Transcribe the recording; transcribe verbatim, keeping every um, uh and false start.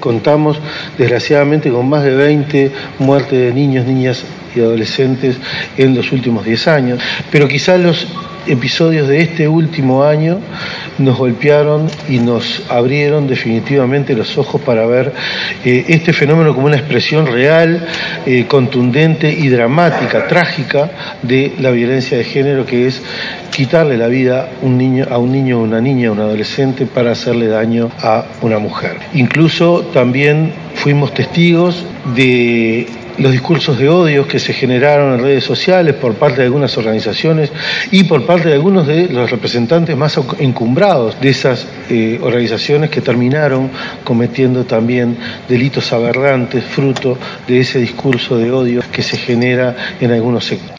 contamos desgraciadamente con más de veinte muertes de niños, niñas y adolescentes en los últimos diez años, pero quizás los episodios de este último año nos golpearon y nos abrieron definitivamente los ojos para ver eh, este fenómeno como una expresión real, eh, contundente y dramática, trágica de la violencia de género, que es quitarle la vida un niño, a un niño, una niña, un adolescente para hacerle daño a una mujer. Incluso también fuimos testigos de los discursos de odio que se generaron en redes sociales por parte de algunas organizaciones y por parte de algunos de los representantes más encumbrados de esas eh, organizaciones, que terminaron cometiendo también delitos aberrantes fruto de ese discurso de odio que se genera en algunos sectores.